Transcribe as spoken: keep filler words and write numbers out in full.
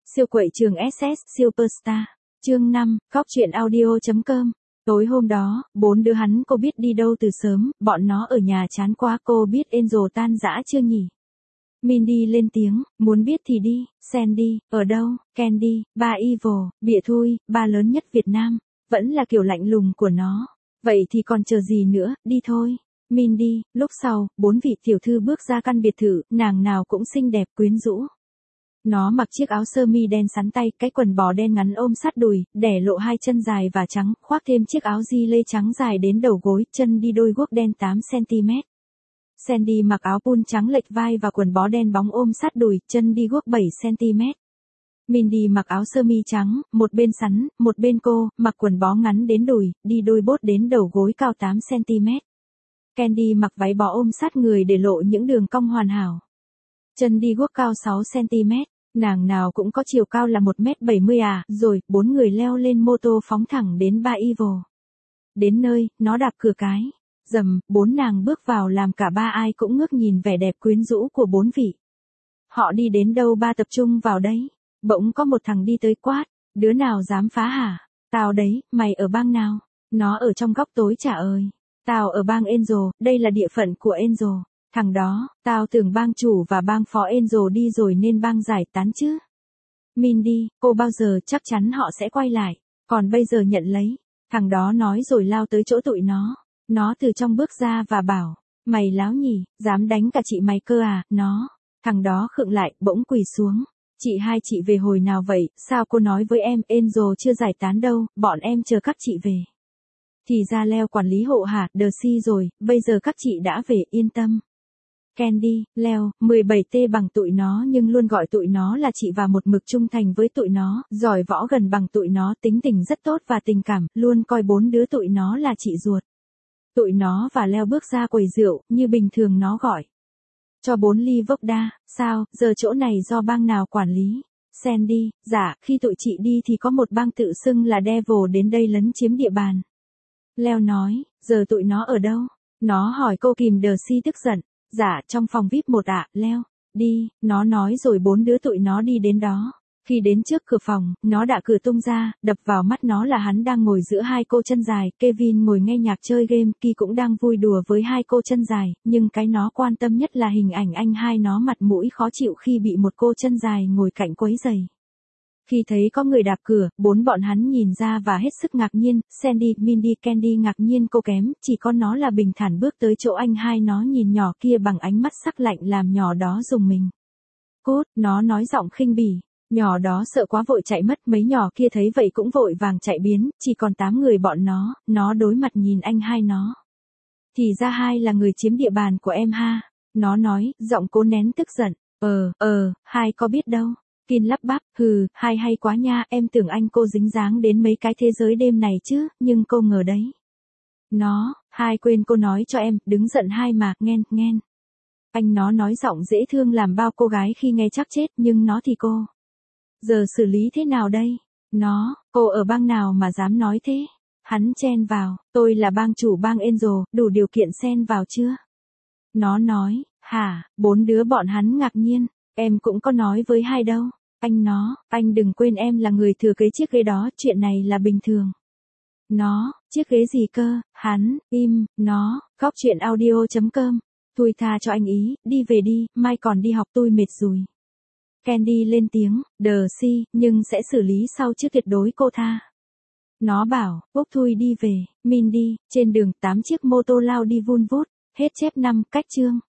Siêu quậy trường ét ét Superstar. Chương năm, Góc truyện audio chấm com. Tối hôm đó, bốn đứa hắn cô biết đi đâu từ sớm, bọn nó ở nhà chán quá. Cô biết Angel tan dã chưa nhỉ? Mindy lên tiếng, muốn biết thì đi. Sandy, ở đâu? Candy, ba evil, bịa thui, ba lớn nhất Việt Nam. Vẫn là kiểu lạnh lùng của nó. Vậy thì còn chờ gì nữa, đi thôi. Mindy, lúc sau, bốn vị tiểu thư bước ra căn biệt thự, nàng nào cũng xinh đẹp quyến rũ. Nó mặc chiếc áo sơ mi đen sắn tay, cái quần bò đen ngắn ôm sát đùi, đẻ lộ hai chân dài và trắng, khoác thêm chiếc áo gi lê trắng dài đến đầu gối, chân đi đôi guốc đen tám xăng-ti-mét. Sandy mặc áo pun trắng lệch vai và quần bó đen bóng ôm sát đùi, chân đi guốc bảy xăng-ti-mét. Mindy mặc áo sơ mi trắng, một bên sắn, một bên cô, mặc quần bó ngắn đến đùi, đi đôi bốt đến đầu gối cao tám xăng-ti-mét. Candy mặc váy bó ôm sát người để lộ những đường cong hoàn hảo. Chân đi guốc cao sáu xăng-ti-mét, nàng nào cũng có chiều cao là một mét bảy mươi à, rồi, bốn người leo lên mô tô phóng thẳng đến ba evil. Đến nơi, nó đạp cửa cái. Dầm, bốn nàng bước vào làm cả ba ai cũng ngước nhìn vẻ đẹp quyến rũ của bốn vị. Họ đi đến đâu ba tập trung vào đấy. Bỗng có một thằng đi tới quát, đứa nào dám phá hả? Tao đấy, mày ở bang nào? Nó ở trong góc tối trả ơi. Tao ở bang Angel, đây là địa phận của Angel. Thằng đó, tao tưởng bang chủ và bang phó Angel đi rồi nên bang giải tán chứ. Mindy, cô bao giờ chắc chắn họ sẽ quay lại, còn bây giờ nhận lấy. Thằng đó nói rồi lao tới chỗ tụi nó. Nó từ trong bước ra và bảo, mày láo nhỉ, dám đánh cả chị mày cơ à, nó. Thằng đó khựng lại, bỗng quỳ xuống. Chị hai chị về hồi nào vậy, sao cô nói với em, Angel chưa giải tán đâu, bọn em chờ các chị về. Thì ra Leo quản lý hộ hả, Darcy rồi, bây giờ các chị đã về, yên tâm. Candy, Leo, mười bảy T bằng tụi nó nhưng luôn gọi tụi nó là chị và một mực trung thành với tụi nó, giỏi võ gần bằng tụi nó, tính tình rất tốt và tình cảm, luôn coi bốn đứa tụi nó là chị ruột. Tụi nó và Leo bước ra quầy rượu, như bình thường nó gọi. Cho bốn ly vodka, sao, giờ chỗ này do bang nào quản lý? Sandy, dạ, khi tụi chị đi thì có một bang tự xưng là Devil đến đây lấn chiếm địa bàn. Leo nói, giờ tụi nó ở đâu? Nó hỏi cô kìm Darcy tức giận. Dạ, trong phòng vi ai pi một ạ, Leo. Đi, nó nói rồi bốn đứa tụi nó đi đến đó. Khi đến trước cửa phòng, nó đã cửa tung ra, đập vào mắt nó là hắn đang ngồi giữa hai cô chân dài, Kevin ngồi nghe nhạc chơi game, Ki cũng đang vui đùa với hai cô chân dài, nhưng cái nó quan tâm nhất là hình ảnh anh hai nó mặt mũi khó chịu khi bị một cô chân dài ngồi cạnh quấy giày. Khi thấy có người đạp cửa, bốn bọn hắn nhìn ra và hết sức ngạc nhiên, Sandy, Mindy, Candy ngạc nhiên cô kém, chỉ có nó là bình thản bước tới chỗ anh hai nó nhìn nhỏ kia bằng ánh mắt sắc lạnh làm nhỏ đó rùng mình. Cút, nó nói giọng khinh bỉ, nhỏ đó sợ quá vội chạy mất, mấy nhỏ kia thấy vậy cũng vội vàng chạy biến, chỉ còn tám người bọn nó, nó đối mặt nhìn anh hai nó. Thì ra hai là người chiếm địa bàn của em ha, nó nói, giọng cố nén tức giận, ờ, ờ, hai có biết đâu. Kin lắp bắp, hừ, hai hay quá nha, em tưởng anh cô dính dáng đến mấy cái thế giới đêm này chứ, nhưng cô ngờ đấy. Nó, hai quên cô nói cho em, đứng giận hai mà, nghen, nghen. Anh nó nói giọng dễ thương làm bao cô gái khi nghe chắc chết, nhưng nó thì cô. Giờ xử lý thế nào đây? Nó, cô ở bang nào mà dám nói thế? Hắn chen vào, tôi là bang chủ bang Angel, đủ điều kiện xen vào chưa? Nó nói, hả, bốn đứa bọn hắn ngạc nhiên, em cũng có nói với hai đâu. Anh nó, anh đừng quên em là người thừa kế chiếc ghế đó, chuyện này là bình thường. Nó, chiếc ghế gì cơ, hắn, im, nó, góc truyện audio chấm com. Tôi tha cho anh ý, đi về đi, mai còn đi học tôi mệt rồi. Candy lên tiếng, Darcy, nhưng sẽ xử lý sau chứ tuyệt đối cô tha. Nó bảo, Úc Thui đi về, Mindy, trên đường tám chiếc mô tô lao đi vun vút, hết chép năm, cách chương.